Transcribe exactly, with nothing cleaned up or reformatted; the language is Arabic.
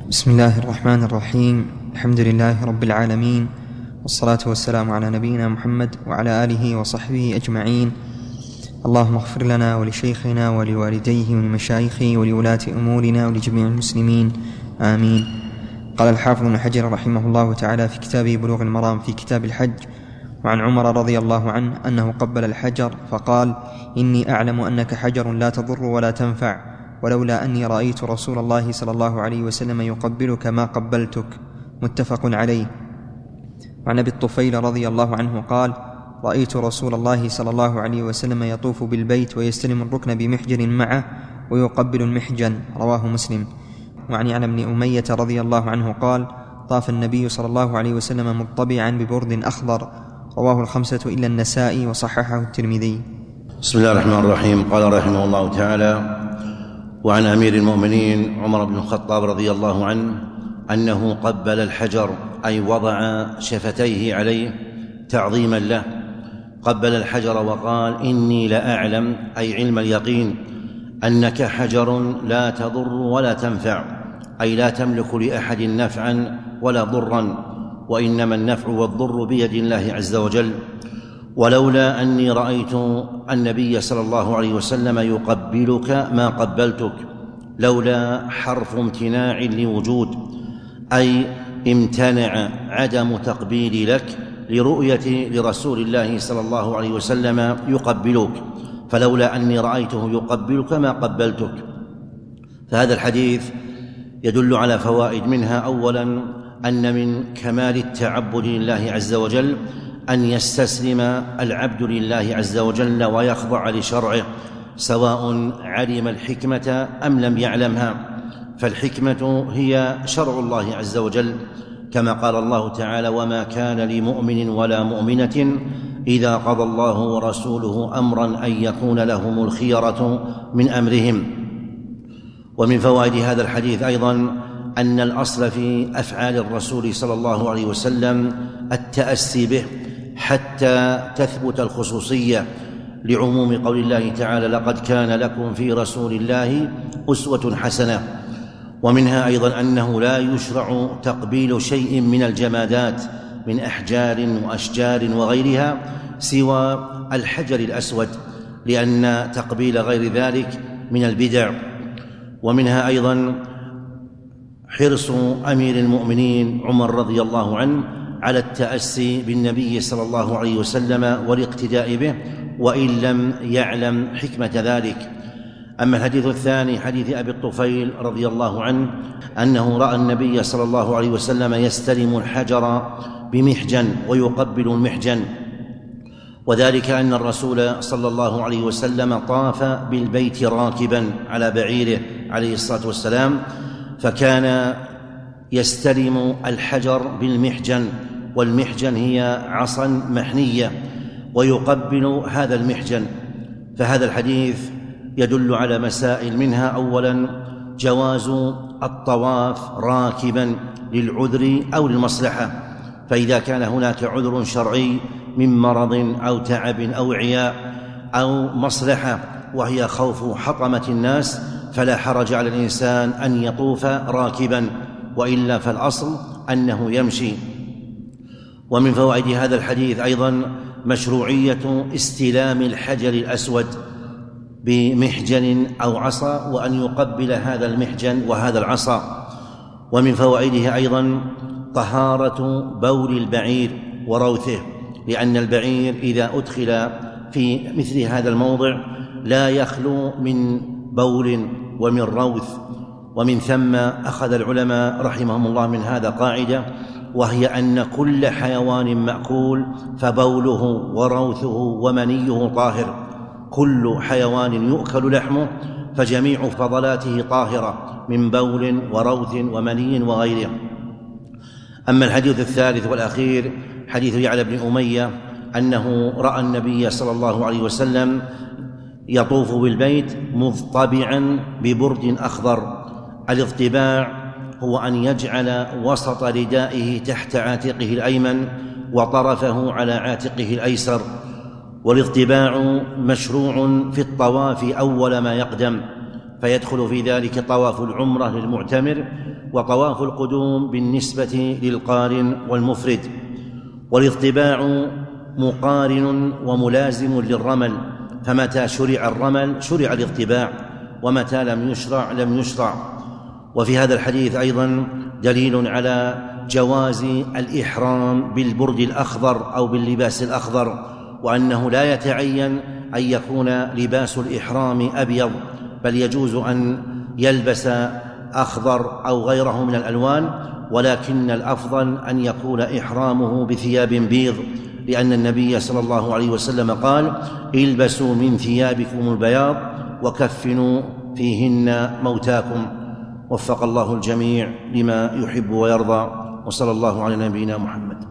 بسم الله الرحمن الرحيم. الحمد لله رب العالمين، والصلاة والسلام على نبينا محمد وعلى آله وصحبه أجمعين. اللهم اغفر لنا ولشيخنا ولوالديه ولمشايخه ولولاة أمورنا ولجميع المسلمين، آمين. قال الحافظ ابن حجر رحمه الله تعالى في كتابه بلوغ المرام في كتاب الحج: وعن عمر رضي الله عنه أنه قبل الحجر فقال: إني أعلم أنك حجر لا تضر ولا تنفع، ولولا أني رأيت رسول الله صلى الله عليه وسلم يقبلك ما قبلتك. متفق عليه. وعن أبي الطفيل رضي الله عنه قال: رأيت رسول الله صلى الله عليه وسلم يطوف بالبيت ويستلم الركن بمحجن معه ويقبل المحجن. رواه مسلم. وعن يعلى بن أمية رضي الله عنه قال: طاف النبي صلى الله عليه وسلم مطبعا ببرد أخضر. رواه الخمسة إلا النسائي وصححه الترمذي. بسم الله الرحمن الرحيم. قال رحمه الله تعالى: وعن أمير المؤمنين عمر بن الخطاب رضي الله عنه أنه قبل الحجر، أي وضع شفتيه عليه تعظيما له. قبل الحجر وقال: إني لأعلم، أي علم اليقين، أنك حجر لا تضر ولا تنفع، أي لا تملك لأحد نفعا ولا ضرا، وإنما النفع والضر بيد الله عز وجل. ولولا أني رأيت النبي صلى الله عليه وسلم يقبلك ما قبلتك. لولا حرف امتناع لوجود، أي امتنع عدم تقبيلي لك لرؤية لرسول الله صلى الله عليه وسلم يقبلك، فلولا أني رأيته يقبلك ما قبلتك. فهذا الحديث يدل على فوائد، منها أولا أن من كمال التعبد لله عز وجل أن يستسلم العبد لله عز وجل ويخضع لشرعه، سواء علم الحكمة أم لم يعلمها، فالحكمة هي شرع الله عز وجل، كما قال الله تعالى: وما كان لمؤمن ولا مؤمنة إذا قضى الله ورسوله أمرا أن يكون لهم الخيرة من أمرهم. ومن فوائد هذا الحديث أيضا أن الأصل في أفعال الرسول صلى الله عليه وسلم التأسي به حتى تثبت الخصوصية، لعموم قول الله تعالى: لقد كان لكم في رسول الله أسوة حسنة. ومنها أيضا أنه لا يشرع تقبيل شيء من الجمادات من أحجار وأشجار وغيرها سوى الحجر الأسود، لأن تقبيل غير ذلك من البدع. ومنها أيضا حرص أمير المؤمنين عمر رضي الله عنه على التأسي بالنبي صلى الله عليه وسلم والاقتداء به، وإن لم يعلم حكمة ذلك. أما الحديث الثاني حديث أبي الطفيل رضي الله عنه أنه رأى النبي صلى الله عليه وسلم يستلم الحجر بمحجن ويقبل المحجن، وذلك أن الرسول صلى الله عليه وسلم طاف بالبيت راكبا على بعيره عليه الصلاة والسلام، فكان يستلم الحجر بالمحجن، والمحجن هي عصا محنية، ويقبل هذا المحجن. فهذا الحديث يدل على مسائل، منها أولا جواز الطواف راكبا للعذر أو للمصلحة، فإذا كان هناك عذر شرعي من مرض أو تعب أو عياء أو مصلحة وهي خوف حطمة الناس، فلا حرج على الإنسان أن يطوف راكبا، وإلا فالأصل أنه يمشي. ومن فوائد هذا الحديث أيضا مشروعية استلام الحجر الأسود بمحجن أو عصا، وأن يقبل هذا المحجن وهذا العصا. ومن فوائده أيضا طهارة بول البعير وروثه، لأن البعير إذا أدخل في مثل هذا الموضع لا يخلو من بول ومن روث. ومن ثم أخذ العلماء رحمهم الله من هذا قاعدة، وهي أن كل حيوان مأكول فبوله وروثه ومنيه طاهر. كل حيوان يؤكل لحمه فجميع فضلاته طاهرة من بول وروث ومني وغيره. أما الحديث الثالث والأخير حديث يعلى بن أمية أنه رأى النبي صلى الله عليه وسلم يطوف بالبيت مضطبعا ببرد أخضر. الاضطباع هو أن يجعل وسط ردائه تحت عاتقه الأيمن وطرفه على عاتقه الأيسر. والاضطباع مشروع في الطواف أول ما يقدم، فيدخل في ذلك طواف العمرة للمعتمر وطواف القدوم بالنسبة للقارن والمفرد. والاطباع مقارن وملازم للرمل، فمتى شرع الرمل شرع الاطباع، ومتى لم يشرع لم يشرع. وفي هذا الحديث أيضا دليل على جواز الإحرام بالبرد الأخضر أو باللباس الأخضر، وأنه لا يتعين أن يكون لباس الإحرام أبيض، بل يجوز أن يلبس أخضر أو غيره من الألوان، ولكن الأفضل أن يكون إحرامه بثياب بيض، لأن النبي صلى الله عليه وسلم قال: البسوا من ثيابكم البياض وكفنوا فيهن موتاكم. وفق الله الجميع لما يحب ويرضى، وصلى الله على نبينا محمد.